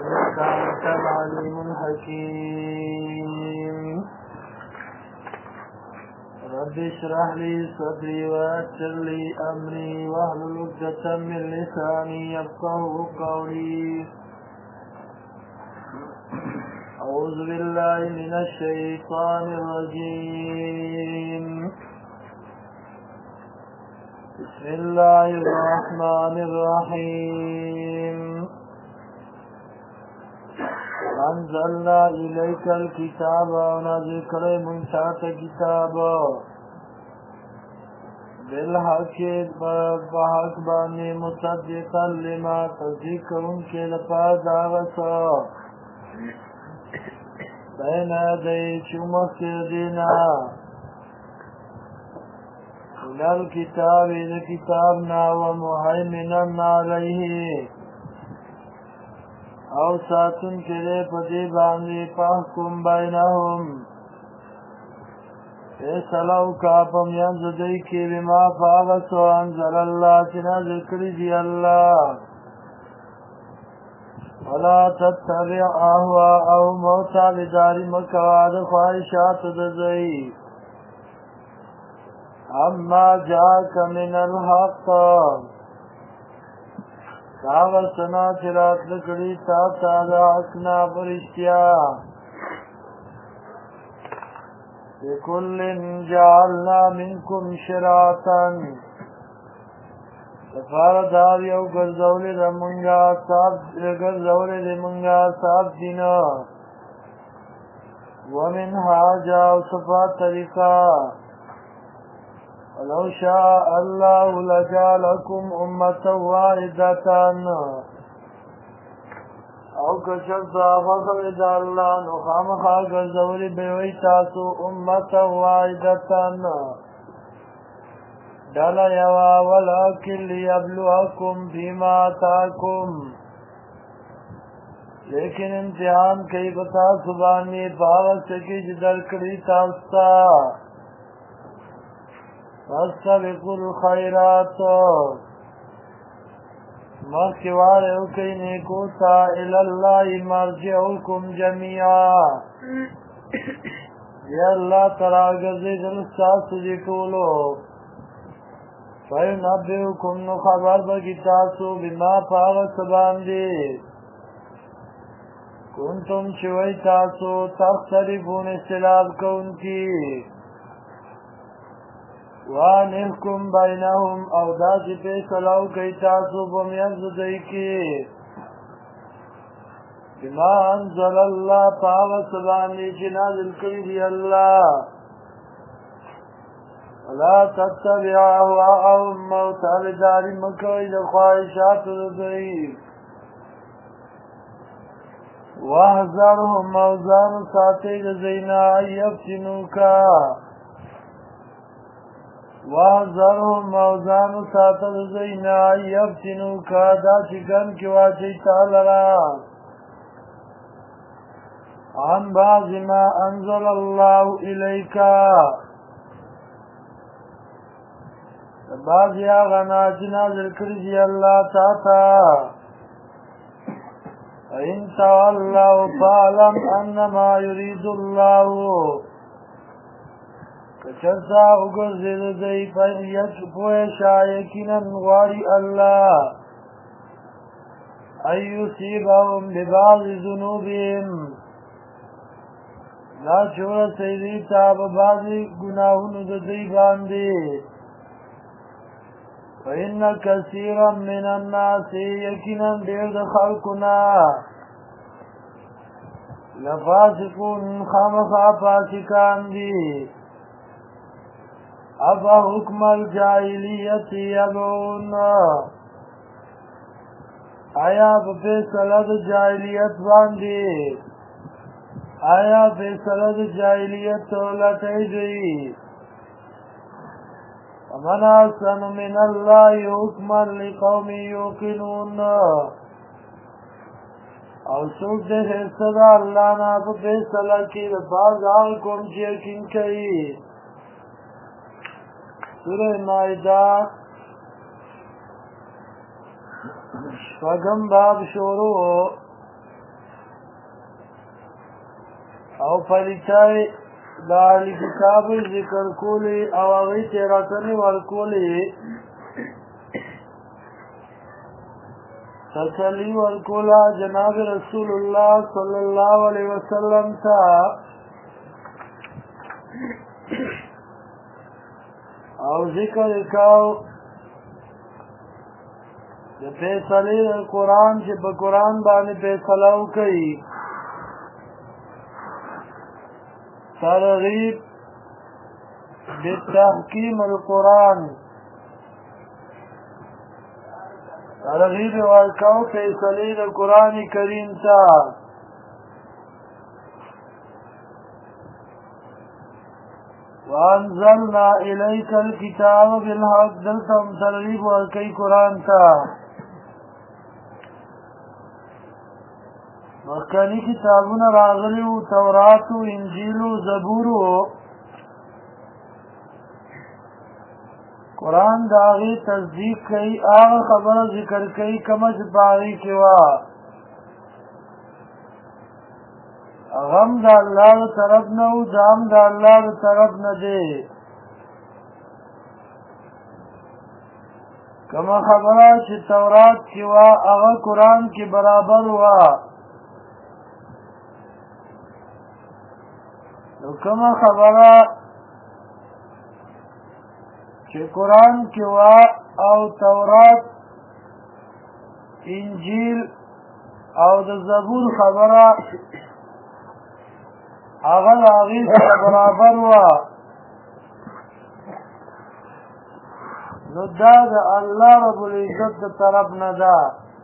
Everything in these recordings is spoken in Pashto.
إنك أنت العليم الحكيم. رب اشرح لي صدري ويسر لي أمري واحلل عقدة من لساني يفقهوا قولي. أعوذ بالله من الشيطان الرجيم. بسم الله الرحمن الرحيم. أنزلنا إليك الكتاب ونذكر من تحت كتابا بالحق بحق باني مصدقا لما تصديقهم كلفا دعوة بين يدي شمس دينا من الكتاب لكتابنا ومهيمنا عليه او ساتن کده پدی باندی فحکم بینهم فیصلو کاپم ینزدی کی بما فاغسو انزل اللہ چنا ذکری دی اللہ ولا تتبع اهواءهم موتا لداری مکواد خواہشات دزئی اما جاک من الحق کاغذ سنا چرات لکڑی تا تازا حقنا فرشتیا لکل جعلنا منکم شراطا سفاردار یو گرزولی دمونگا صاحب دینا ومن حاجا و صفات طریقہ ولو شاء الله لجعلكم أمة واحدة او کشف صحابه دا اللہ نخامخا گرزولی بیوی تاسو أمة واحدة ڈالا یوا ولكن ليبلوكم فيما آتاكم لیکن امتحان کئی بتا سبانی باوت سکی جدر کری تاستا فاستبقوا الخيرات مخوار اوکی نیکوتا الاللہ مرجعوکم جميعا یا اللہ تراغزی دلستا سجی کولو فینبئوکم نخبر بگتاسو بما پاغت باندی کنتم چوئی تاسو تختلفون اختلاف کون کی وانحکم بینهم او داسی پیسلاو کئی تاسو بمیز دی کی بما انزل اللہ پاوت سبانی چی نازل کری دی اللہ ولا تتبع اهواءهم موتا بداری مکوی دخواہشات دی واحذرهم موزان ساتی دزینا یفتنوکا واحذرهم موزان ساتل زینا یفتنو کا دا چکن کی واچی تالرا عن بعض ما انزل اللہ الیکا بعضی آغانا چنا ذکر دی اللہ تاتا فإن تولوا فاعلم انما يريد اللہ کچرتا اگر زید دی فیت پویشا یکنن غاری اللہ ایوسیبهم ببعض ذنوبهم لا چور سیدی تاب بعضی گناہون دی باندی فإن کثیرا من الناس یکنن دیر خلقنا لفاسقون خامخا فاسقان دی افا حکم الجاہلیت یبعون آیا فیصلت جاہلیت باندی آیا فیصلت جاہلیت لٹائی گئی ومن احسن من اللہ حکما لقوم یوقنون او سوک دے خیستہ اللہ نا فیصلہ کی باز آن کم چیکن کئی سورہ مائدہ شپږم باب شروع او پلیتای دا اهل کتاب ذکر کولی او هغوی تیراتنې ورکولې تسلی ورکولا جناب رسول الله صلی الله علیه وسلم ته او ذکر کاو د فیصلې قرآن چې په قرآن باندې فیصله وکړي ترغیب بالتحکیم القرآن ترغیب ورکاو فیصلې د قرآن کریم ته وانزلنا الیک الکتاب بالحق دلته هم ترغیب ورکوي قرآن ته مخکني کتابونه راغلي وو تورات و انجیل و زبور و قرآن د هغې تصدیق کوي هغه خبره ذکر کوي کومه چې په هغې کې وه هغه هم د الله د طرف نه و دا هم د الله د طرف نه دی کومه خبره چې تورات کې وه هغه قرآن کې برابر وه نو کومه خبره چې قرآن کې وه او تورات انجیل او د زبور خبره هغه د هغې سره برابر وه نو دا د الله رب العزت د طرف نه ده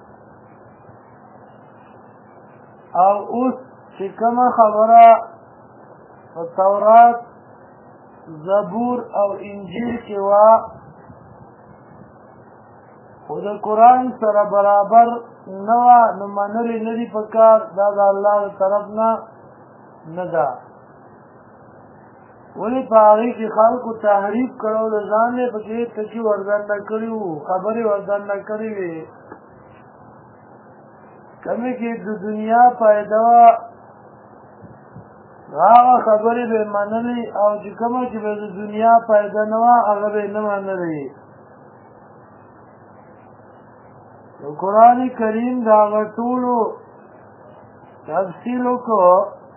او اوس چې کومه خبره په تورات زبور او انجیل کې وه خو د قرآن سره برابر نه وه نو منلې نه دي پکار دا د الله د طرف نه نه ده ولې په هغې کې خلکو تحریف کړو د ځان یې پکې ټکي ورګنډه کړي وو خبرې ورګنډه کړې وې کومې کې د دنیا فایده وه هغه خبرې به منلې او چې کومه چې به د دنیا فایده نه وه هغه به یې نه منلې نو قرآن کریم د هغه ټولو تفصیل وکړو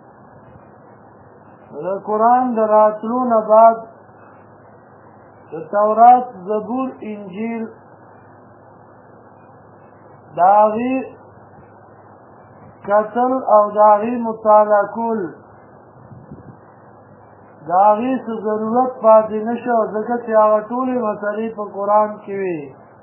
د قرآن د راتلو نه بعد د تورات زبور انجیل د هغې کتل او د هغې مطالعه کول د هغې څه ضرورت پاتې نه شو ځکه چې هغه ټولې مسلې په قرآن کې وې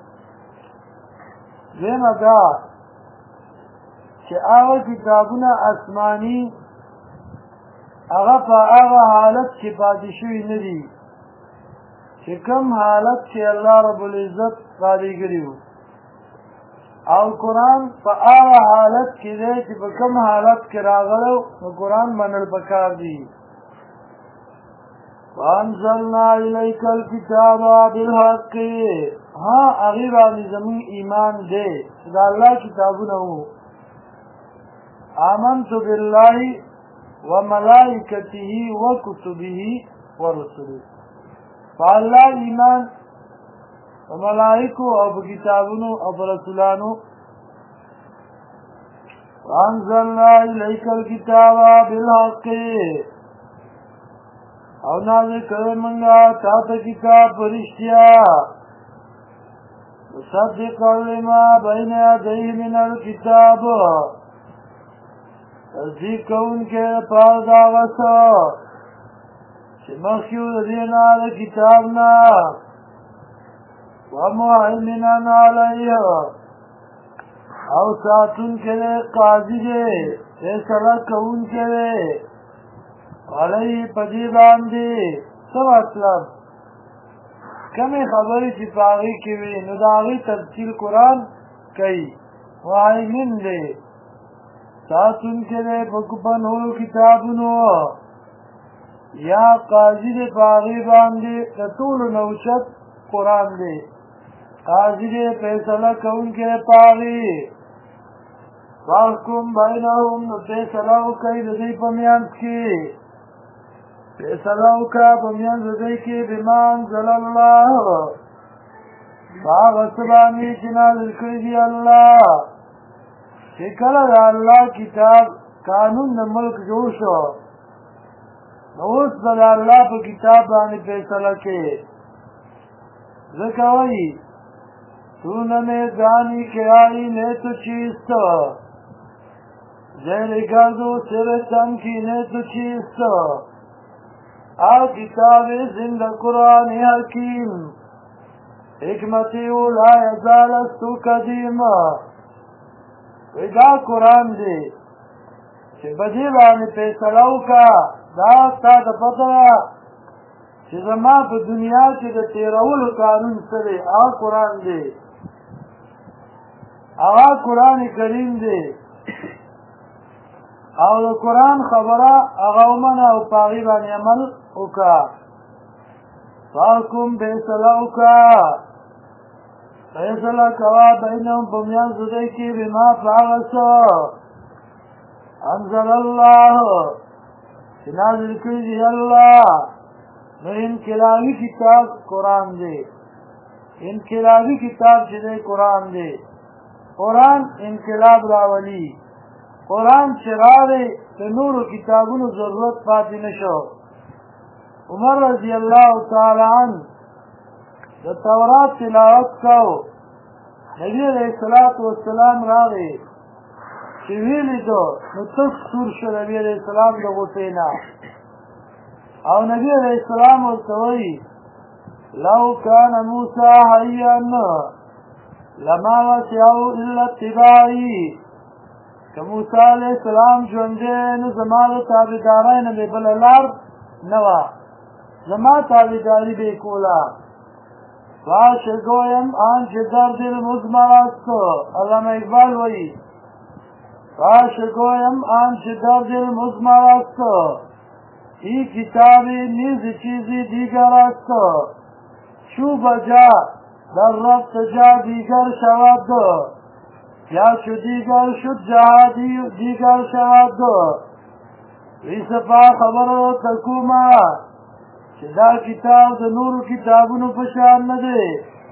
دویمه دا چې هغه کتابونه آسماني هغه په هغه حالت کې پاتې شوي نه دي چې کوم حالت کې الله رب العزت رالیږلي وو او قرآن په هغه حالت کې دی چې په کوم حالت کې راغلی نو قرآن منل پکار دي وانزلنا الیک الکتاب بالحق ها هغې باندې زموږ ایمان دی چې د الله کتابونه وو آمنت بالله وملائکته وکتبه ورسله فالله ایمان وملائکو او بکتابونو او برسولانو وانزلنا الیک الکتاب بالحق او نازل کړی منګه تا ته کتاب په رښتیا مصدقا لما بین یدیه من الکتاب تصدیق کوونکی پار د هغه څه چې مخکې وو د دې نه د کتاب نه ومهیمنا علیه او ساتونکی دی قاضي دی فیصله کوونکی دی علیه په دې باندې څه مطلب کمې خبرې چې په هغې کې وي نو د هغې تفصیل قرآن کوي مهیمن دی ساتونکی دی په نورو کتابونو یا قاضي دی په هغې باندې د ټولو نه اوچت قرآن دی قاضي دی فیصله کوونکی دی په هغې فاحکم بینهم نو فیصله وکړئ د دوی په منځ کې فیصله وکړه په منځ د دوی کې بما انزل الله په هغه څه باندې چې نازل کړي دي الله چې کله د الله کتاب قانون د ملک جوړ شو نو اوس به د الله په کتاب باندې فیصله کې ځکه وایي تو نه میں جانی کہ آئی نے تو چیست زیر گردو سر تن کی نے تو چیست آ کتاب زندہ قرآن حکیم حکمتی لا یزال استو قدیم ویدا قرآن دے چه بدی بانی پیسلو کا دا تا دا پتہ چې زما په دنیا کې د تیرولو قانون سره هغه قرآن دی هغه قرآن کریم دی او د قرآن خبره هغه ومنه او په هغې باندې عمل وکړه فاحکم فیصله وکړه فیصله کوه بینهم په میانځ د دوی کې بما په هغه څه انزل الله چې نازل کړي دي الله نو انقلابی کتاب قرآن دے انقلابی کتاب چې دی قرآن دی قرآن انقلاب راولي قرآن چې راغی د نورو کتابونو ضرورت پاتې نشو عمر رضی الله تعالی عنه د تورات تلاوت کو نبی علیہ الصلوۃ والسلام راغی چې ویلي دو نو تک سور شو نبی علیہ السلام د غصې نه او نبی علیہ السلام ورتوی لو کان موسی حیا لما وسعه الا اتباعی که موسی علیہ السلام ژوندی نو زما د تابعدارۍ نه بل لار نه وه زما تابعداري به کوله واشه گویم آنچه در دل مزمر است علامه اقبال وی واشه گویم آنچه در دل مزمر است این کتابی نیز چیزی دیگر است چو بجا در ربط جا دیگر شود یا چو دیگر شد جا دیگر شود ای صفا خبر تکوما چه دا کتاب د نورو کتابونو په شان نه دی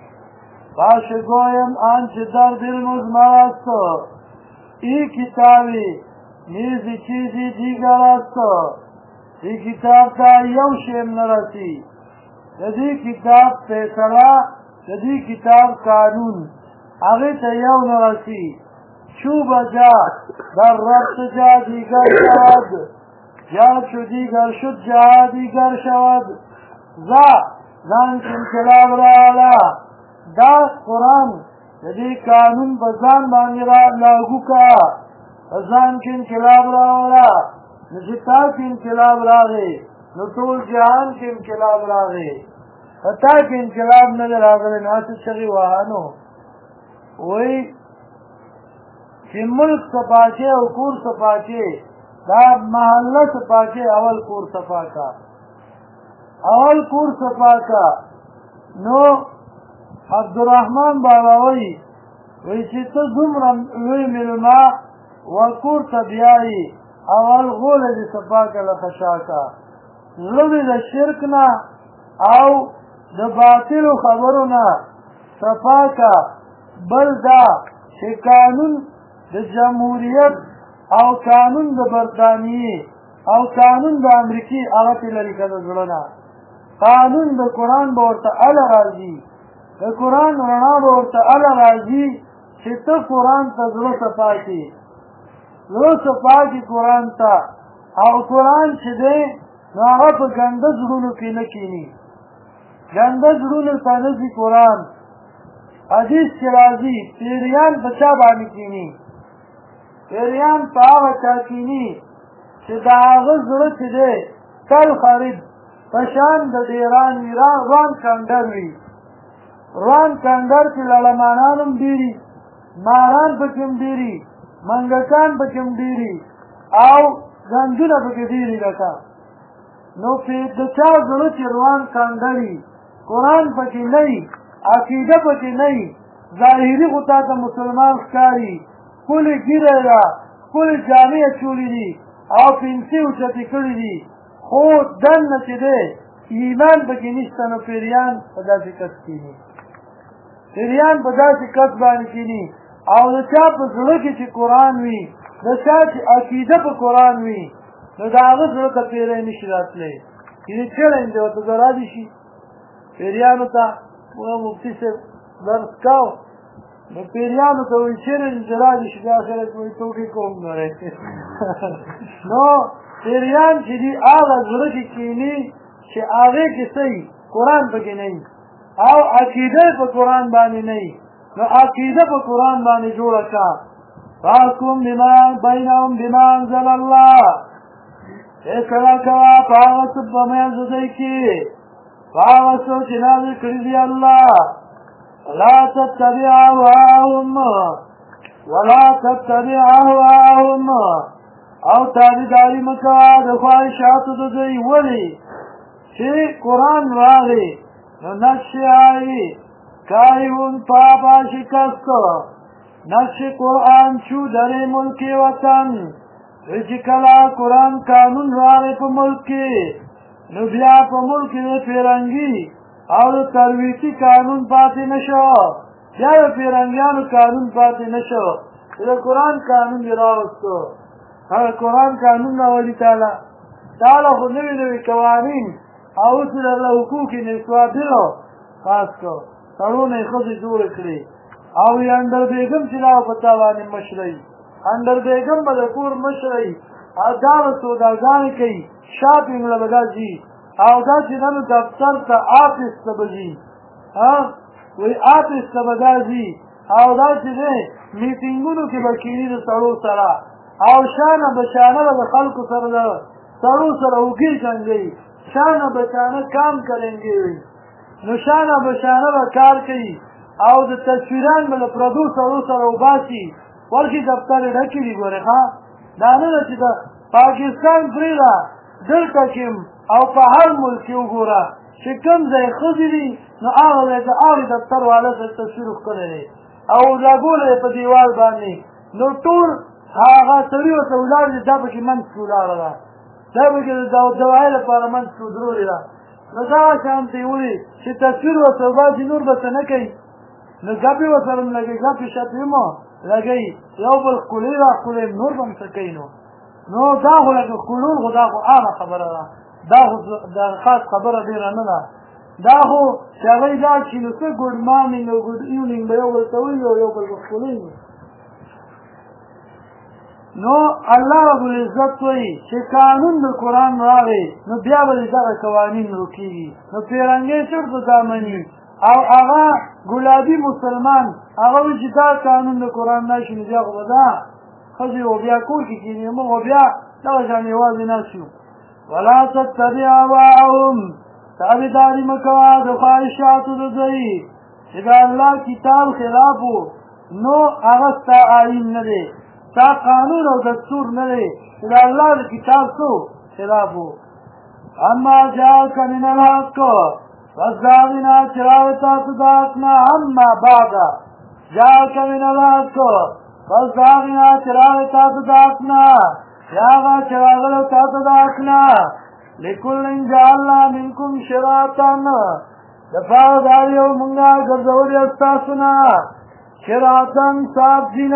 باشه گویم آنچه در دل مزمر است این کتابی نیز چیزی دیگر است دی کتاب تا یو شیم نرسی دی کتاب فیصله دی کتاب قانون هغه ته یو نرسی چو بجا در ربط جا دیگر شود یا چو دیگر شد جا دیگر شود زان که انقلاب راولا دا قرآن دی قانون بزان بانی را لاغو کا بزان که انقلاب راولا نو چې تا کې انقلاب راغی نو ټول جهان کې انقلاب راغی تا کې انقلاب نه دی راغلی نو هسې چغې وهانو وایي چې ملک صفا کې او کور صفا کې دا محله صفا کې اول کور صفا کا اول کور صفا کا نو عبدالرحمن بابا وایي چې ته دومره لوی مېلمه و کور ته بیایي اول غول دې صفا کله خشاکا زړه د شرک نه او د باطلو خبرو نه صفا کا بل دا چې قانون د جمهوریت او قانون د برطانیې او قانون د امریکې هغه ته لري کړه زړه نه قانون د قرآن به ورته اله راځي د قرآن رڼا به ورته اله راځي چې ته قرآن ته زړه صفا کړي زړه صفا کړي قرآن ته او قرآن چې دی نو هغه په ګنده زړونو کې نه کښېني ګنده زړونو ته نه ځي قرآن حدیث چې راځي پیریان په چا باندې کښېني پیریان په هغه چا کښېني چې د هغه زړه چې دی کل خرید په شان د ډېران وي روان کنډر وي روان کنډر کې لړمانان هم ډېري ماران پکې هم ډېري منګکان پکې هم ډېري او ګنجونه پکې ډېري لکه نو د چا زړه چې روان کنډر وي قرآن پکې نه وي عقیده پکې نه وي ظاهري خو تا ته مسلمان ښکاري ښکلې ږیره ده ښکلې جامې اچولي دي او پنسې اوچتې کړي دي خو دننه چې دی ایمان پکې نشته نو پیریان په داسې کس کښېني پیریان په داسې کس باندې کښېني او د چا په زړه کې چې قرآن وي د چا چې عقیده په قرآن وي نو د هغه زړه ته پیری نشي راتلی یعنې چلنج دی ورته ضرا دي شي پیریانو ته مفتي صاحب درس کاو نو پیریانو ته وایي چلنج را دي شي بیا خلک وایي ټوکې کوم نو پیریان چې دي هغه زړه کې کښېني چې هغې کې صحیح قرآن پکې نه وي او عقیده په قرآن باندې نه وي نو عقیده په قرآن باندې جوړه کړه فاحکم بینهم بما انزل الله فیصله کوه په هغه څه په منځ د دوی کې په هغه څه چې نازل کړي دي الله ولا تتبع اهواهم او تابعداري مه کوه د خواهشاتو د دوی ولې چې قرآن راغی نو نقش آئی کائیون پاپا شکست نقش قرآن چو در ملک وطن وچی کلا قرآن قانون راغی پا ملکی نو بیا پا ملک ده پیرنگی او ده ترویتی قانون پاتی نشو بیا ده پیرنگیانو قانون پاتی نشو ده قرآن قانون دی راوستو قرآن قانون راولی تعالی خود نوی نوی قوانین او چې الله حقوق نسوا دلو خاص کو تړونه خزي جوړ کړی او اندر بیگم چې لا پتا باندې مشري اندر بیگم به کور مشري ادار سوداګان کوي شاپینګ لبدازي او دا چې نن دفتر ته آفیس ته بځي ها وی آفیس ته بدازي او دا چې میټینګونو کې بکیری د سړو سره او شانه بشانه د خلکو سره د سړو سره وګي څنګه شانه بشانه کام کرنگی وی نو شانه بشانه با کار کئی او د تصویران بل پردو سرو سر او باسی ورکی دفتر ڈکی دی گوری خواه دانه دا چی دا پاکستان پریدا در تکیم او په هر ملکی وګوره چې کوم ځای ښځې دي نو هغه ځای د هغې دفتر والا سره تصویر ښکلی دی او لګولی په دیوال باندې نو ټول هغه سړي ورته ولاړ دي دا پکې منځ کې ولاړه ده دا پکې د دوايي لپاره منځ کې ودرولې ده نو دغه شان ته یې ولي چې تصویر ورته وباسي نور به څه نه کوي نو ګپې ورسره م لګوي ګپې شپې م لګوي یو بل ښکلې را ښکلې نور به م څه کوي نو دا خو لکه ښکلول خو دا خو عامه خبره ده دا خو د خاص خبره ډېره نه ده دا خو چې هغوی دا چې نو څه ګوډ مارنینګ او ګوډ ایونینګ به یو بل ته وایي او یو بل به ښکلوي نو الله رب العزت وایي چې قانون د قرآن راغی نو بیا به دغه قوانین روکېږي نو پیرنګۍ چېرته دا مني او هغه ګلابي مسلمان هغه وایي چې دا قانون د قرآن راشي نو بیا خو به دا ښځې و بیا کور کې کښېني موږ و بیا دغه شان یوازې ناست یو ولا تتبع اهواءهم تابعداري مه کوه د خواهشاتو د دوی چې د الله کتاب خلاف و نو هغه ستا آیین نه دی ستا قانون او دستور نه دی چې د الله د کتاب څه خلاف و اما جاءک من الحق پس د هغې نه چې راغی تاسو د حق نه اما بعد جاءک من الحق پس د هغې نه چې راغی تاسو د حق نه یا هغه چې راغلی تاسو د حق نه لکل جعلنا منکم شرعة دپاره د هر یو مونږه ګرځولي ستاسو نه شرعة صاف دین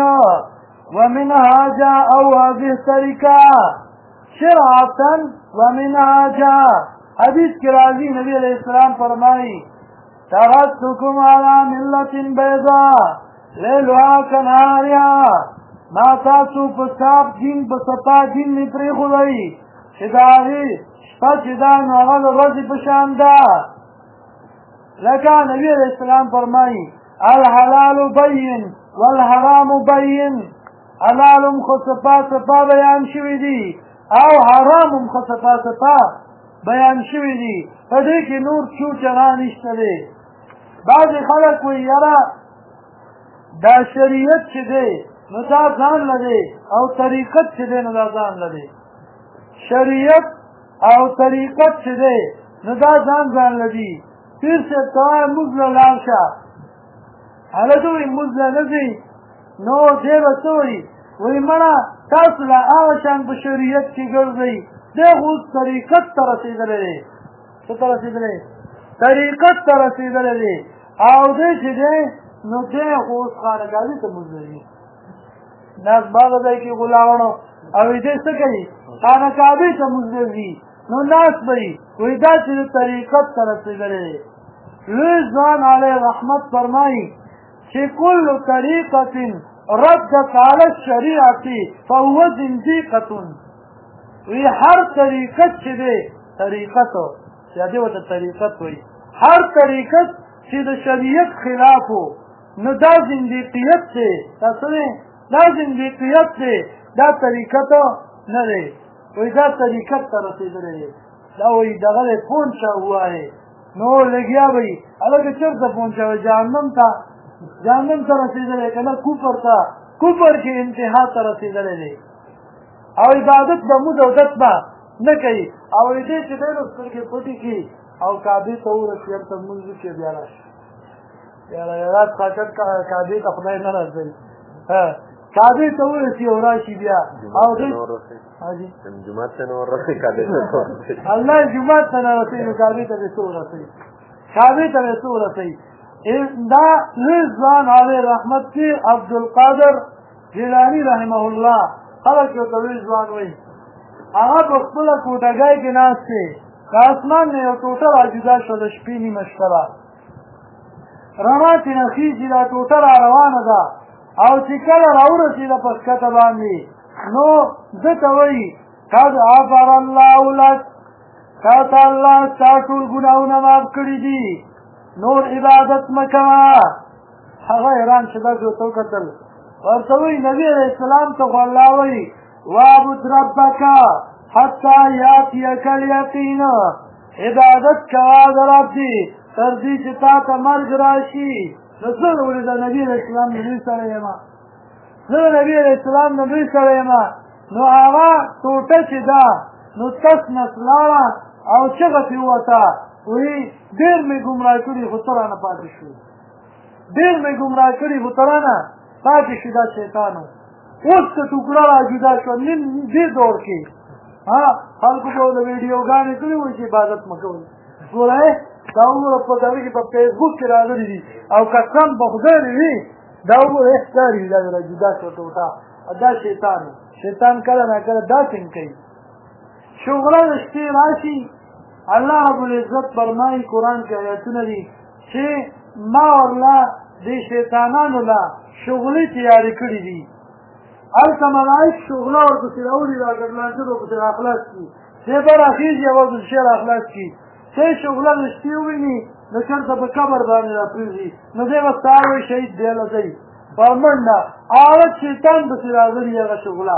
ومنهاجا او هذه طریقه شرعة ومنهاجا حدیث کې راځي نبی علیہ السلام فرمایي ترکتکم علی ملة بیضاء لیلها کنهارها ما تاسو په صاف دین په صفا دین مې پرېښودی چې د هغې شپه چې ده نو هغه د ورځې په شان ده لکه نبي علیه السلام فرمایي الحلال بین والحرام بین حلال هم خو صفا صفا بیان شوي دي او حرام هم خو صفا صفا بیان شوي دي په دې کې نور چوچرا نشته دی بعضې خلک وایي یاره دا شریعت چې دی نو دا ځان لدی او طریقت چې دی نو دا ځان لدی شریعت او طریقت چې دی نو دا ځان لدی پیر صاحب ته وایه مونځ له لاړ شه هلته وایي مونځ له نه ځئ نو دی به څه وایي وایي مړه تاسو لا هغه شان په شریعت کې ګرځئ دی خو اوس طریقت ته رسېدلی دی څه ته رسېدلی طریقت ته رسېدلی دی او دی چې دی نو دی خو اوس خانقاهي ته مونځ لري ناس باغه ځای کې غلاړو او دې څه کوي خانقاهي ته مونځ لري نو ناس به وي وایي دا چې طریقت ته رسېدلی دی لوی ځوان علیه رحمت فرمایي چې کل طریقة ردت على الشریعة فهو زندیقة وی هر طریقت چې دی طریقت یا دی ورته طریقت وایي هر طریقت چې د شریعت خلاف و نو دا زندیقیت دی دا زندیقیت دی دا طریقت نه دی وایي دا طریقت ته رسېدلی دی دا وایي دغه دی پونچه ہوا ہے نو لګیا به وي هلکه چېرته پونچه وی جهنم ته رسېدلی که نه کفر ته کفر کې انتها ته رسېدلی دی او عبادت به مونځ او دت به نه کوي او دې چې دی نو سترګې پټې کړي او کعبې ته ورسي هلته لمونځ وکړي بیا راشي بیا رات خاطر کعبې ته خدای نه رسوي کعبې ته ورسي او راشي بیا او جومات ته نه ورسي کعبې ته الله جومات ته نه رسوي نو کعبې ته به څه ورسوي کعبې ته به څه ورسوي دا لوی ځوان علیه رحمت کې عبدالقادر جیلاني رحمه الله خلک یو ته لوی ځوان وایي هغه په خپله کوټګۍ کې ناست دی د اسمان نه یو ټوټه راجدا شوه د شپې نیمه شپه ده رڼا ترې خېژي دا ټوټه را روانه ده او چې کله راورسېده په ښکته باندې نو ده ته وایي قد غفر الله لک تا ته الله ستا ټول ګناهونه معاف کړي دي نور عبادت مه کوه هغه حیران شو داسې ورته وکتل ورته وایي نبي علیه السلام ته خو الله وایي وعبد ربک حتی یاتیک الیقین عبادت کوه د رب دې تر دې چې تا ته مرګ راشي نو زه ولې د نبي علیه السلام نه لوی سړی یم زه د نبي علیه السلام نه لوی سړی یم نو هغه ټوټه چې ده نو تس نس لاړه او چغه پرې ووته وایي ډېر مې ګمراه کړي خو ته رانه پاتې شوې ډېر مې ګمراه کړي خو ته رانه پاتې شي دا شیطان و اوس که ټوکړه را جدا شوه نن دې دور کې خلکو به د ویډیوګانې کړي وایي چې عبادت مه کوئ ګوره دا وګوره په دغه کې په فیسبوک کې راغلي دي او قسم په خدای دې وي دا وګوره ښکاري دا را جدا شوه ټوټه دا شیطان کله نه کله داسې کوي شغله د شپې راشي الله رب العزت فرمایي قرآن کې آیاتونه دي چې ما ورله دې شیطانانو له شغلې تیارې کړي دي هلته ملایک شغله ورپسې راوړي را ګډلانجه به ورپسې راخلاص کړي دی به راخېږي او ورپسې راخلاص کړي چې شغله د شپې وویني نو چېرته په قبر باندې راپرېږدي نو دی به سهار وایي شهید دی له دی په منډه هغه شیطان پسې راغلي هغه شغله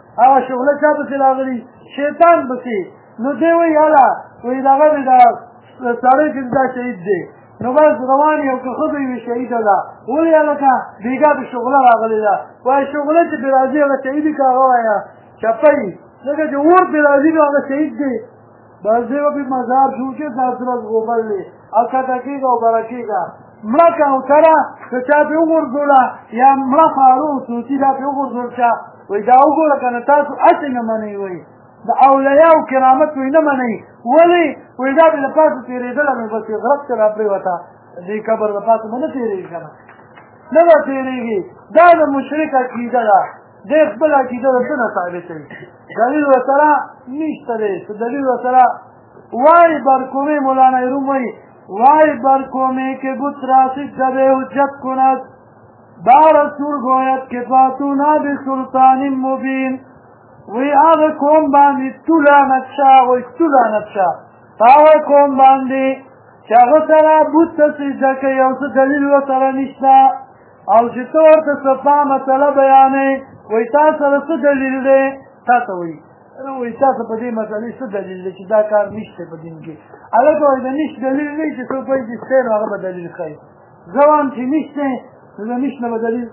چا پسې راغلي شیطان پسې نو دی وایي هله وایي دغه مې دا سړی چې دا شهید دی نو بس روان یو که ښځه وي شهیده ده ولې هلکه بېګا پې شغله راغلې ده وایي شغله چې پرې راځي هغه شهید که هغه وایه چپه وي ځکه چې اور پرې راځي نو هغه شهید دی بس دی به پې مزار شو چې دا سرز غوبل دی او کته کېږه او بره کېږه مړه کوتره که چا پې وغورځوله یا مړه خارو سوچي دا پې وغورځول چا وایي دا وګوره که نه تاسو هسې نه منئ وایي د اولیاو کرامت وایي نه منئ ولې وایي دا پې له پاسه تېرېدله نو بس غرق ته را پرېوته دې قبر د پاسه به نه تېرېږي که نه نه به تېرېږي دا د مشرک عقیده ده دې خپل عقیده د څه نه ثابتوي دلیل ورسره نشته دی څه دلیل ورسره وای برکومه مولانا روم وایي وای برکومه که بت راسد به حجت کند با رسول گوید که فاتونا بسلطان مبین وی هغه قوم باندې تو لعنت شه وایي تو لعنت شه په هغه قوم باندې چې هغه سره بت ته سجده کوي او څه دلیل ورسره نشته او چې ته ورته صفا مسله بیانوې وایي تا سره څه دلیل دی تا ته وایي وایي تاسو په دې مسلې څه دلیل دی چې دا کار نشته په دین کې هلکه وایي د نشت دلیل دی چې څوک وایي چې شته نو هغه به دلیل ښایي زه وایم چې نشته نو د نشت نه به دلیل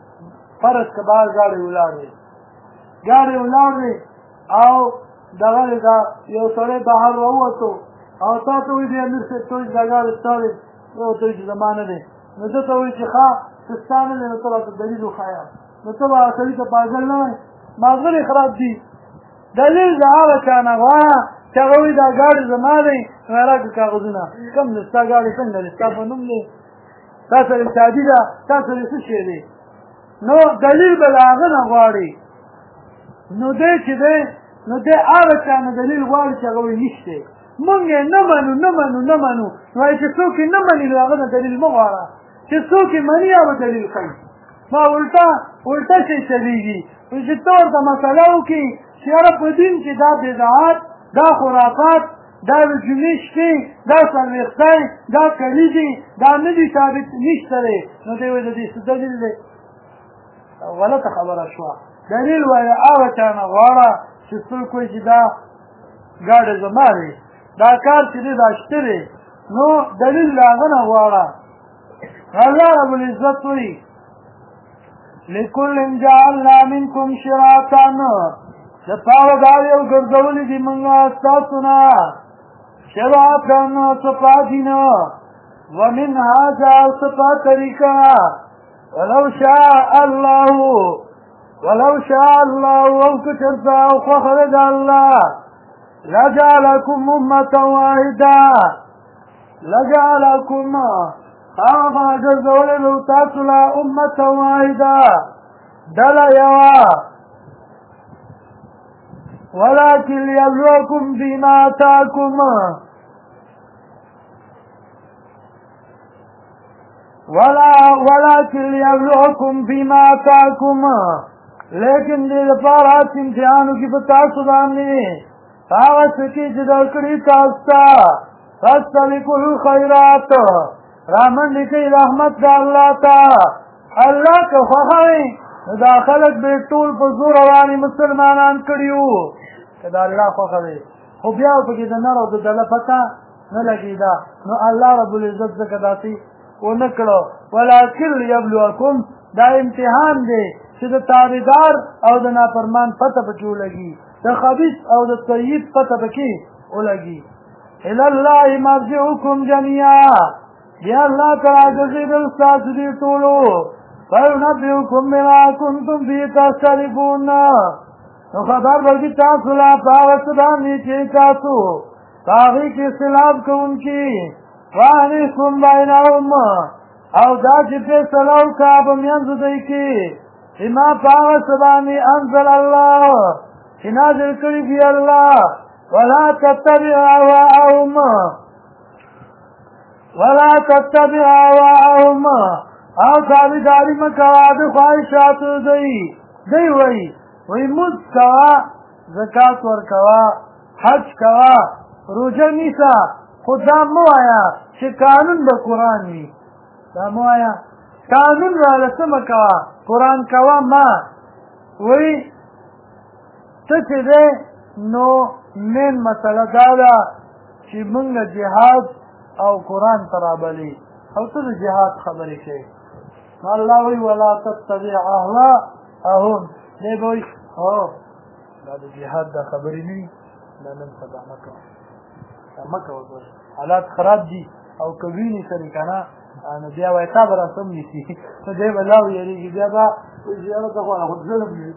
فرض که بهر ګاډی ولاړ دی او دغه دا یو سړی بهر راووتو او تا ته وایي د امیر صاحب ته وایي دا ګاډی ستا دی ته وایي چې زما نه دی نو ده ته وایي چې ښه چې ستا نه دی نو ته راته دلیل وښایه نو ته به هغه سړي ته پاګل نه وایې مازغلې خراب دي دلیل د هغه چا نه غواړه چې هغه وایي دا ګاډي زما دی نو راکړه کاغذونه کوم دی ستا ګاډي څنګه دی ستا په نوم دی تا سره شادي ده تا سره څه شی دی نو دلیل به له هغه نه غواړي نو دی چې دی نو دی هغه چا نه دلیل غواړي چې هغه وایي نشته مونږ یې نه منو نه منو نه منو نو وایي چې څوک یې نه مني نو هغه نه دلیل مه غواړه چې څوک یې مني هغه دلیل ښایي ما الټه شی چلېږي چې ته ورته مسله وکړي چې یاره په دین کې دا بدعات دا خرافات دا د جمعې شپې دا څلوېښتۍ دا کلیزې دا نه دي ثابت نشته دی نو دی وایي د دې څه دلیل دی غلطه خبره شوه دلیل وایي هغه چا نه غواړه چې څوک وایي چې دا ګاډی زما دی دا کار چې دی دا شته دی نو دلیل له هغه نه غواړه الله رب العزت وایي لکل جعلنا منکم شرعة دپاره دا یو ګرځولي دي موږ ستاسو نه شرعة څپا دینه ومنهاجا څپا طریقه ولو شاء الله او که چېرته او خوښه ده د الله لجعلکم امة واحده لجعلکم خامخا ګرځولی به تاسو له امة واحده ډله یوه ولكن ليبلوكم فيما آتاكم ولكن ليبلوكم فيما آتاكم لیکن دې لپاره چې امتحانو کې په تاسو باندې هغه څه کې چې درکړي تاسو ته فاستبقوا الخيرات رامنډې کوي رحمت د الله ته الله که خوښه وي دا خلک به ټول په زور روانې مسلمانان کړي وو که د الله خوښه وي خو بیا پکې د نر او د دله پته نه لګېده نو الله رب العزت ځکه داسې ونه کړو ولکن لیبلوکم دا امتحان دی چې د تابعدار او د نافرمان پته پکې ولګي د خبیث او د طیب پته پکې ولګي الی الله مرجعکم جميعا بیا الله ته راګرځېدل ستاسو دې ټولو فَيُنَبِّئُكُم بِمَا كُنتُمْ فِيهِ تَخْتَلِفُونَ نو خبر ورکړي تاسو له هغه څه باندې چې تاسو په هغې کې اختلاف کوونکي وَأَنِحْكُم بَيْنَهُمْ او دا چې فیصله وکړه په منځ دوی کې بما په هغه څه باندې انزل الله چې نازل کړي دي الله ولا تتبع اهواءهم او تابعداري مه کوه د خواهشاتو دوی وایي مونځ کوه زکات ورکوه حج کوه روژه نیسه خو دا مه وایه چې قانون د قرآن وي دا مه وایه قانون راله څه مه کوه قرآن کوه ما وایي ته چې دی نو مین مسله دا ده چې موږ جهاد او قرآن ته رابلي او ته د جهاد خبرې کوې نو الله وایي ولا تتبع اهواءهم دی به وایي هو دا د جهاد دا خبرې نه وي دا نن سبا مه کوه دا مه کوه حالات خراب دي او که وینې سړي که نه نو بیا وایي تا به راسم نیسي نو دی به لا ویرېږي بیا به یاره ته خو خو ظلم وي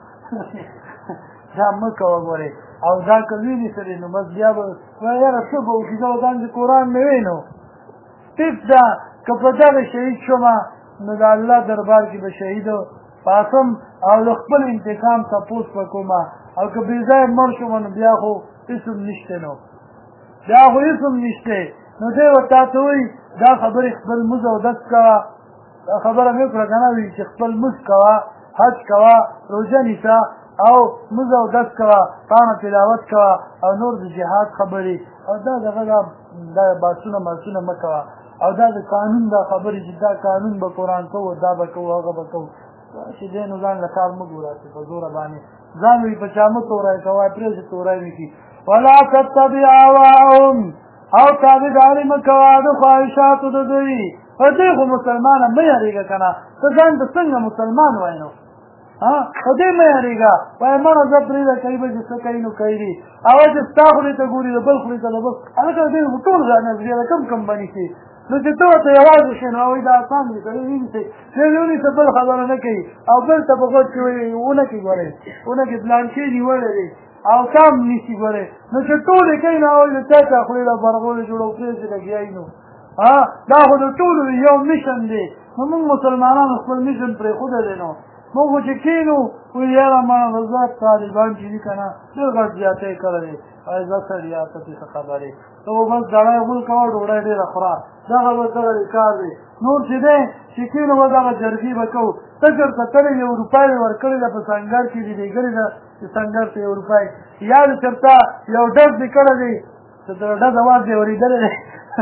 دا مه کوه ګورې او دا که وینې سړي نو بس بیا به یاره څه به وکړي زه ځان چې قرآن مې وی نو ټیک ده که په دغه شهید شومه نو د الله دربار کې به شهید پاسم او د خپل انتقام تپوس به کومه او که بې ځایه مړ شومه نو بیا خو اسم نشته نو بیا خو اسم نشته نو دی ورته تا ته وایي دا خبرې خپل مونځ اودس کوه دا خبره مې وکړه که نه وي چې خپل مونځ کوه حج کوه روژه نیسه او مونځ اودس کوه قرآن تلاوت کوه او نور د جهاد خبرې او دا دغه دا باسونه ماسونه مه کوه او دا د قانون دا خبرې چې دا قانون به قرآن کوو دا به کوو هغه به کوو چې دی نو ځان له کار مه ګوره چې په زوره باندې ځان وي په چا مه تورئ کوه پرېږده تورئ وکړي ولا تتبع اهواءهم او تابعداري مه کوه د خواهشاتو د دوی په دې خو مسلمانه مه یارېږه که نه ته ځان ته څنګه مسلمان وایې نو په دې مه یارېږه وایې مړه زه پرېږده کوي به چې څه کوي نو کوي دي هغه چې ستا خولې ته ګوري د بل خولې ته د بل هلکه دې ټول ځانه د کوم به نیسي نو چې ته ورته یوازې شې نو هغوی دا اسان دي سړی ونیسئ ونیسه بل خبره نه کوي او بل ته په غوږ کې وایي ونه کې ګورئ ونه کې پلانچې نیولی دی او کام نیسي ګورئ نو چې ټولې کوي نو هغوی د چا چا خولې له برغولې جوړو پرېږدي لګیا نو دا خو د ټولو یو میشن دی نو موږ مسلمانانو خپل میشن پرېښودی دی نو موږ خو چې کښېنو وایي یاره ما غزات طالبان چې دي که نه ډېر غټ زیاتی کړی دی عزت سړیا ته څه خبرې ته به بس ډړی غول کوه ډوډۍ ډېره خوره دغه به دغه کار دی نور چې دی چې کښېنو به دغه جرګې به کوو ته چېرته تللی 1 روپۍ مې ورکړې ده په سنګر کې دې لېږلې ده چې سنګر ته 1 روپۍ یا دې چېرته یو ډز دې کړی دی چې د ډز اواز دې اورېدلی دی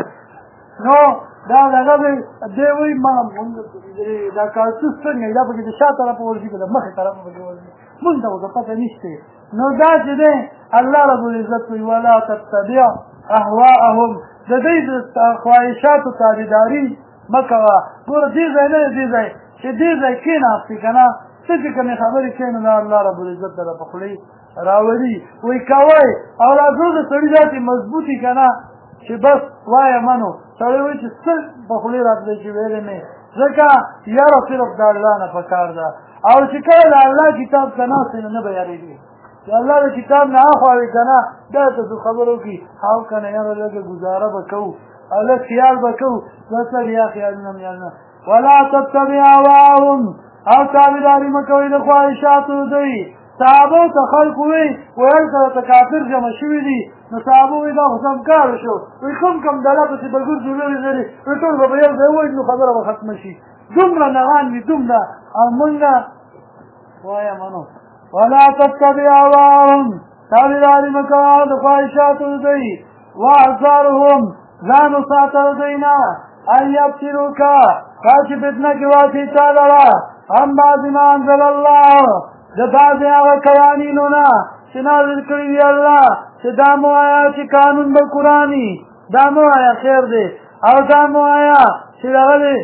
نو دا دغه دی وایي ما مونږ دا کارتوس څنګه دا پکې د شا طرفه ورځي که د مخې طرفه پکې ورځي مونږ ته خو د پته نشته نو دا چې دی الله رب العزت وایي ولا تتبع اهواءهم د دوی د خواهشاتو تابعداري مه کوه ګوره دې ځای نه دې ځای چې دې ځای کېناستې که نه څه چې کومې خبرې کوې نو دا الله رب العزت دله په خولې راولي وایي کوئ او دا زړه د سړي داسې مضبوطي که نه چې بس وایه منو سړی وایي چې څه په خولې راتلی چې ویلې مې ځکه یاره صرف د الله نه پکار ده او چې کله د الله کتاب ته ناستې نو نه به یارېږي چې الله د کتاب نه اخواوي که نه دا ته څه خبرو کړي او که نه یاره لږه ګزاره به کوو او لږ خیال به کوو بس بیا خیالونه میالونه ولا تتبع اهواءهم او تابعداري مه کوئ د خواهشاتو دوی صحابو ته خلکو وایي ویل سره ته کافر جمع شوي دي نو صحابو وایي دا خو سم کار شو وایي کوم ډله پسې به ګرځو لرې لرې وایي ټول به په یو ځای ووایي نو خبره به ختمه شي دومره نغان وي دومره او مونږ وایه منو ولا تتبع اهواءهم تابعداري مه کوه د خواهشاتو دوی واحذرهم ځان وساته د دوی نه ان یفتنوک دا چې فتنه کې واچوي تا لره عن بعض ما انزل الله د بعضې هغه قوانینو نه چې نازل کړي دي الله چې دا مو وایه چې قانون به قرآني دا مو وایه خیر دی او دا مو وایه چې دغه دی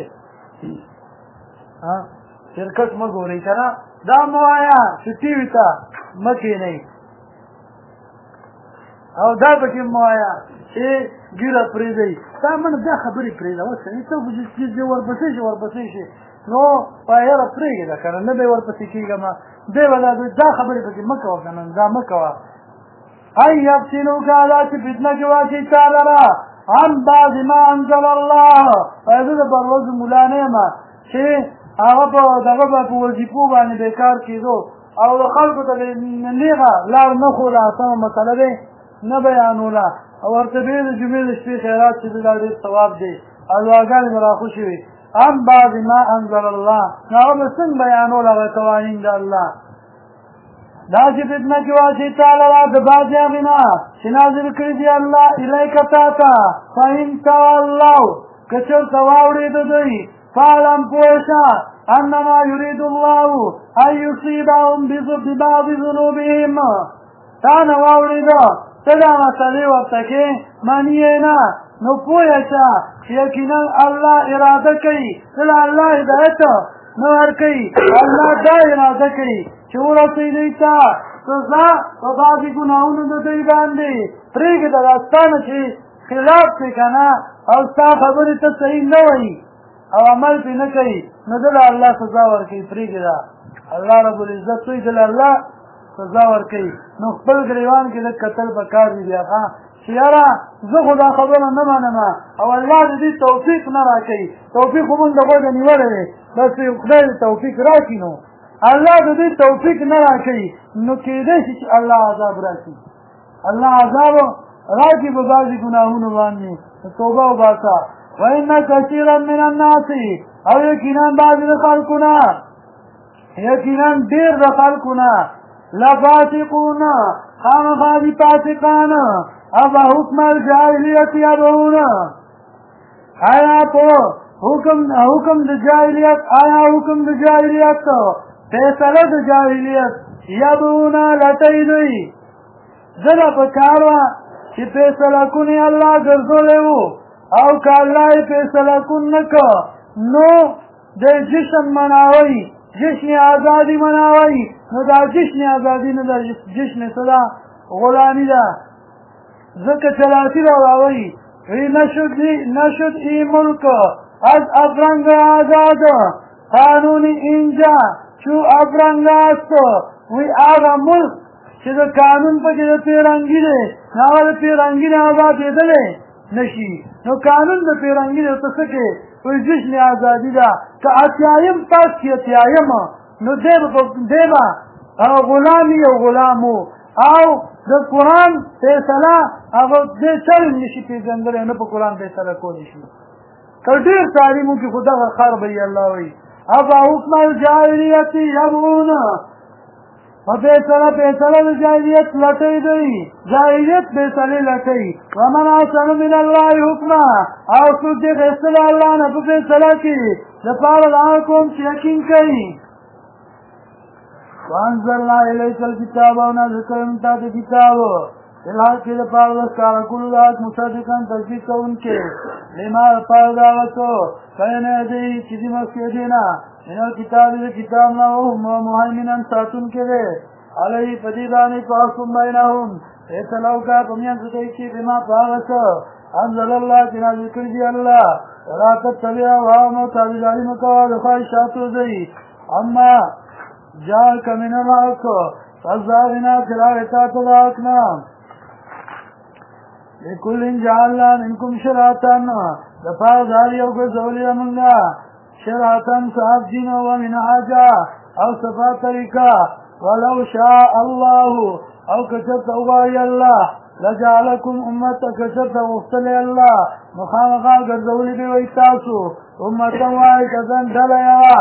شرکت مه ګورئ که نه دا مو وایه چې ټي وي ته مه کښېنئ او دا پکې مو وایه چې ګیره پرېږدئ دا منه دا خبرې پرېږده اوس سړي ته چې ورپسې شي ورپسې شي نو په یاره پرېږده که نه نه به ورپسې کېږم دی به دا خبرې پکې مه کوه که نه دا مه کوه ان یفتنوک دا چې فتنه کې واچوي تا لره عن بعض ما انزل الله زه د بروزو ملا نه یم چې هغه په دغه به په وظیفو باندې بېکار کېدو او د خلکو ته نیغه لار نه ښوده سمه مسله دی نه بیانوله او ورته به د جمعې د شپې خیرات چې دا ډېر ثواب دی او دعاګانې به راخوشې وي عن بعض ما انزل الله نو هغه به څنګه بیانول هغه قوانین د الله دا چې فتنه کې واچوي تا لره د بعضې هغې نه چې نازل کړي دي الله الیک تا ته فإن تولوا که چېرته واوړېده دوی فاعلم پوه شه انما یرید الله ان یصیبهم ببعض ذنوبهم تا نه واوړېده ته دا مسلې ورته کې منې یې نه نو پوه شه چې یقینا الله اراده کوي کله الله هدایت نه ورکوي الله دا اراده کوي چې ورسوي دوی ته سزا په بعضې ګناهونو د دوی باندې پرېږده دا ستا نه چې خلاف کړي که نه او ستا خبرې ته صحیح نه وایي او عمل پرې نه کوي نو دله الله سزا ورکوي پرېږده الله رب العزت وایي دله الله سزا ورکوي نو خپل ګریوان کې لږ کتل پکار دي بیا چې یاره زه خو دا خبره نه منم او الله د دې توفیق نه راکوي توفیق خو مونږ د غوږه نیولی دی بس خدای د توفیق راکړي نو الله د دې توفیق نه راکوي نو کېدی شي چې الله عذاب راکړي الله عذاب راکړي په بعضې ګناهونو باندې توبه وباسه وإن كثيرا من الناس او یقینا بعضې د خلکو نه یقینا ډېر د خلکو نه لفاسقون خامخا دي فاسقان ابا حکم الجاهلیت یبغون آیا په حکم د جاهلیت آیا حکم د جاهلیت فیصله د جاهلیت یبغون لټی دوی زده په کار وه چې فیصله کونې الله ګرځولی وو او که الله یې فیصله کون نه که نو د جشن مناوی جشن آزادی مناوی نو دا جشن آزادی نه ده جشن څه ده غلامي ده ځکه چلاکي راوړئ نشد این ملک از افرنگ آزاد قانون اینجا چو افرنگ است وی آغا ملک چې د قانون په کې د پیرنګي دی هغه د پیرنګي نه آزادېدلی نشي نو قانون د پیرنګي دی ته څه کې وایي جشن ازادي ده که اتیایم پاس کړي اتیایم نو دی به غلامي او غلامو او د قرآن فیصله هغه دې چل نشي پېژندلی نه په قرآن فیصله کولی شي که ډېر تعلیمو کې خو دغه خر به یې الله وایي افا حکم الجاهلیت یبغون فیصله د جاهلیت لټی دی جاهلیت فیصلې لټی ومن احسن من الله حکما او څوک دې فیصله الله نه په فیصله کې دپاره د هغه قوم چې یقین کوي وانزلنا الیک الکتاب او نازل کړی موږ ته کتاب الحق کې دپاره د ښکاره کولو د حق مصدقا تصدیق کوونکې لما دپاره د هغه څه بین یدیه چې دي مخکې دي نه من الکتاب د کتاب نه مهیمنا ساتونکی دی علیه په دې باندې فاحکم بینهم فیصله وکړه په منځ د دوی کې بما په هغه څه انزل الله چې نازل کړي دي الله ولا تتبع هواهم تابعداري مه کوه د خواهشاتو دوی اما جاءك من الحق فالزاغنا خلاف اطاعت الحق نه لكل جعلنا منكم شرعة دپاره د هر یو ګرځولې موږ شرعة صاحب دین ومنهاجا او صفا طریقه ولو شاء الله او کچرت وغواړي الله لجعلکم امة کچرت غوښتلی الله مخامخا ګرځولي به وي تاسو امة واحدة ډله یوه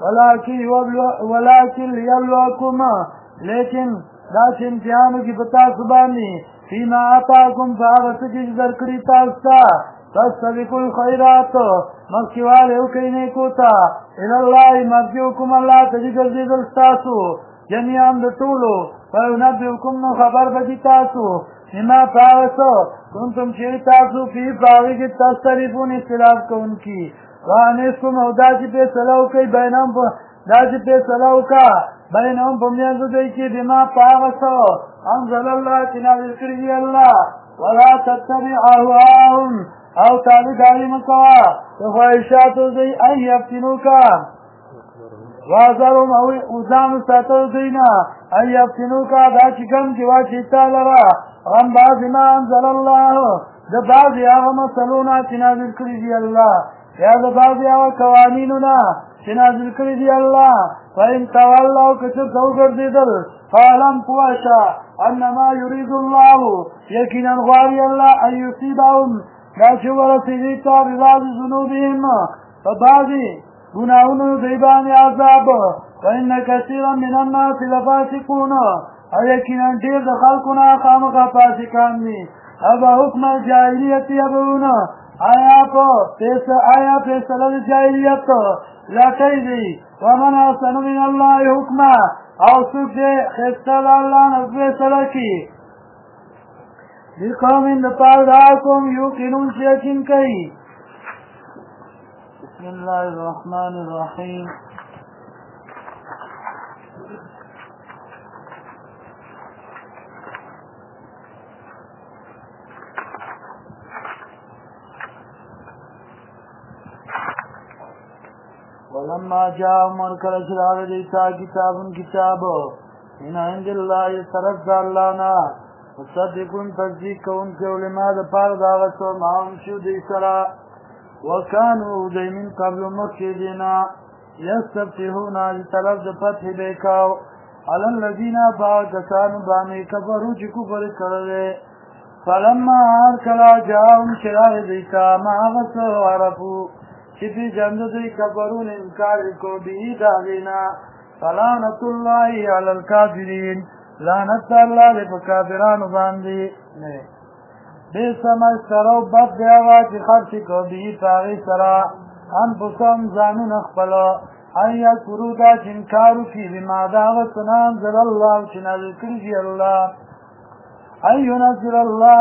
ولكن ليبلوکم لیکن دا چې امتحان وکړي په تاسو باندې فيما آتاکم په هغه څه چې درکړي تاسو ته فاستبقوا الخيرات مخکې والی وکړئ نیکو ته الی الله مرجعکم الله ته چې ګرځېدل ستاسو جمیعا د ټولو فینبئکم نو خبر به دي تاسو بما په هغه څه کنتم چې تاسو فی په هغې کې تختلفون اختلاف کوونکي وانیستم او دا چې فیصله وکړئ بینهم دا چې فیصله وکړه بینهم په منځ دوی کې بما په هغه څه انزل الله چې نازل کړي دي الله ولا تتبع اهواءهم او تابعداري مه کوه د خواهشاتو دوی ان یفتنوکه واذرهم او ځان وساته دوی نه ان یفتنوکه دا چې کوم چې واچوي تا لره عن بعض ما انزل الله د بعضې هغه مسلو نه چې نازل کړي دي الله یا د بعضې هغه قوانینو نه چې نازل کړي دي الله فإن تولوا که چېرته وګرځېدل فاعلم پوه شه انما یرید الله یقینا غواړي الله ان یصیبهم دا چې ورسېږي ته ببعض ذنوبهم په بعضې ګناهونو دوی باندې عذاب وإن کثیرا من الناس لفاسقون او یقینا ډېر د خلکو نه خامخا فاسقان دي ابا حکم جاهلیت یبغون آیا فیصله د جاهلیت لټی دی ومن احسن من الله حکما او څوک دی ښایسته د الله نه فیصله کړي لقوم دپاره د هغه قوم یوقنون چې یقین کوي بسم الله الرحمن الرحیم ولما جاء من کله چې راغی دی تا کتاب من عند الله طرف د الله نه مصدقون تصدیق کوونکی او لما دپاره د هغه څه معاون شو دوی سره وکانو دوی من قبل مخکې دې نه یستفتحون چې طلب د فتح به یې کو علی الذین په هغه کسانو باندې کفرو چې کفر یې کړی فلما هر کله جاءهم چې راغی دوی ته ما هغه څه عرفو چې پیژنده دوی کفرون انکار کو به د هغې نه فلعنة الله علی الکافرین لعنت الله دې په کافرانو باندې بئس ما اشتروا بد دی هغه چې خرڅ کو به په هغې سره انفسهم ځانونه خپل ان یکفرو دا چې انکار وکړي بما د هغه څه نه انزل الله چې نازل کړي دي الله ان ينزل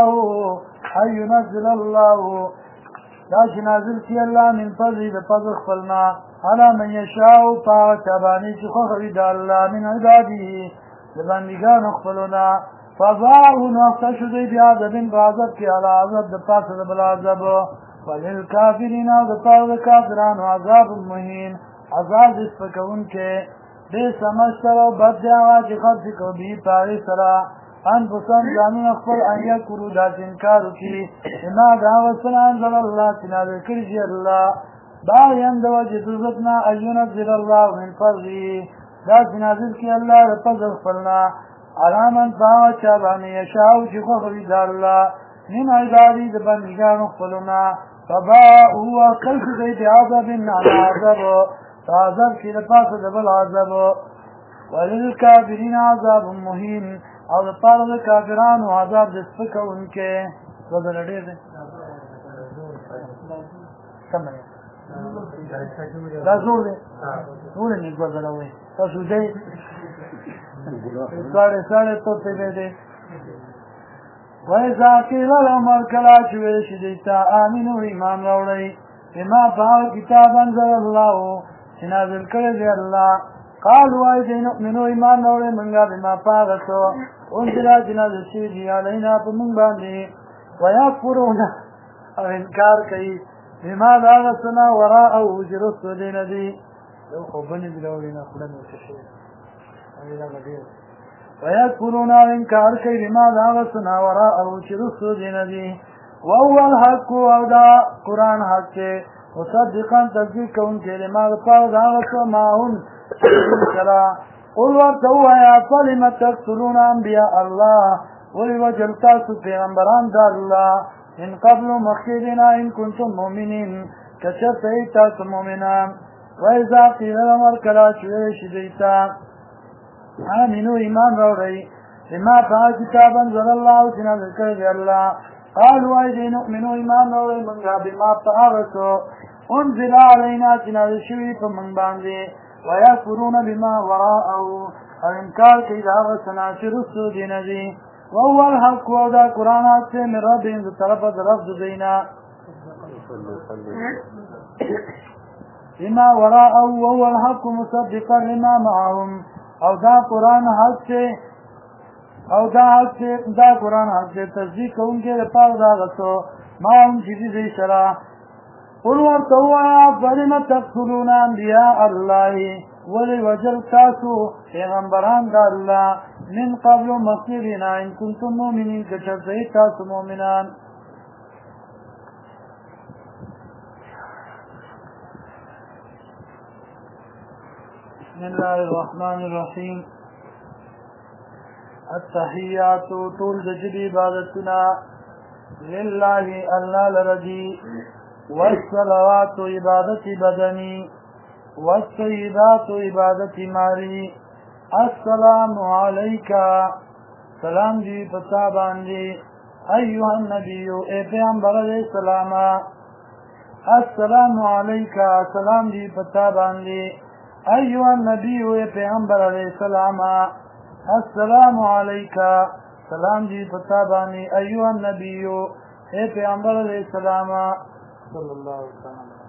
الله دا چې نازل کړي الله من فضل د فضل خپلنا على من یشاء په هغه چا باندې چې خوښوي د الله من عباده د بندګانو خپلو نه فباعوا نوخت شدی بعذاب بعذاب کی علی عذاب د پاسه د بل عذاب وللکافرین او د پاره د کافرانو عذاب مهین عذاب سپکون کې دې سمشتر او بد دی هغه چې خلک کو به پاره سره انفسهم ځانونه خپل انیا کړو دا انکار وکړي ما دا وسنه انزل الله تعالی کړی الله دا یند وجه عزتنا اينزل الله من فضله دا نازل کی الله د فضل خپلنا علامن باو چا باندې یشاو چې خو خریدار الله من عبادی د بندگانو خپلنا فباءوا خلق دی عذاب عذاب عذاب کې د پاسه د بل عذاب وللکافرین عذاب مهین او د پاره د کافرانو عذاب د سپکونکې وزن ډېر دی سمه دا زور دی ټول نه ګورځنوي تاسو دې ساړه ته دی وَإِذَا قِيلَ لَهُمُ ارْكَعُوا شِدِيدًا آمِنُوا ایمان راوړئ بما باو کتاب انزل الله چې نازل کړی دی الله قالوا أي نؤمنوا ایمان راوړئ موږ بما پاغتو انزل نازل شوی دی علینا په موږ باندې ويكفرون او انکار کوي بما داغتنا وراءه جرس دین دی لو خوبنی بلورینا خلن وششی اویلا غدیر ويكفرون انكار كي بما داغتنا وراءه جرس دین دی وهو الحق ودا قرآن حق مصدقا تصدیق کون کے لما داغتنا معهم شلا قل ورتوا يا فلم تقتلون انبياء الله ولوجل تاسو پیغمبران دا الله ان قبل مخیدنا ان کنتم مؤمنین کشف تاسو مؤمنان وإذا قيل لهم اركعوا شديدا آمنوا ایمان راوړئ بما باو کتاب انزل الله چې نازل کړی دی الله قالوا أي نؤمنوا ایمان راوړئ موږ بما باو انزل علينا چې نازل شوی په موږ باندې ويكفرون بما وراءه او انکار کوي دا هغه څه چې رسو دین دي وهو الحق ودا قرآن سے من ربهم طرف رب دینا بما وراءه وهو الحق مصدقا لما معهم او دا قرآن حق سے دا قرآن حق سے تصدیق کونکے پاک دا غصو ما هم چیزی دی شرع قل ورتوا فلم تقتلون انبیاء الله ولی وجل تاسو پیغمبران دا اللہ من قبل مصیرنا ان کنتم مومنین کچر صحیح تاسو مومنان بسم اللہ الرحمن الرحیم التحیات طول دجل عبادتنا للہ اللہ لرجی والصلوات عبادت بدنی والطیبات عبادت مالی السلام علیکہ سلام دی پتا باندی ایوہ النبیو اے پیغمبر علیہ السلام السلام علیکہ سلام دی پتا باندی ایوہ النبیو اے پیغمبر علیہ السلام السلام علیکہ سلام دی پتا باندی ایوہ النبیو اے پیغمبر علیہ السلام صلی اللہ علیہ وسلم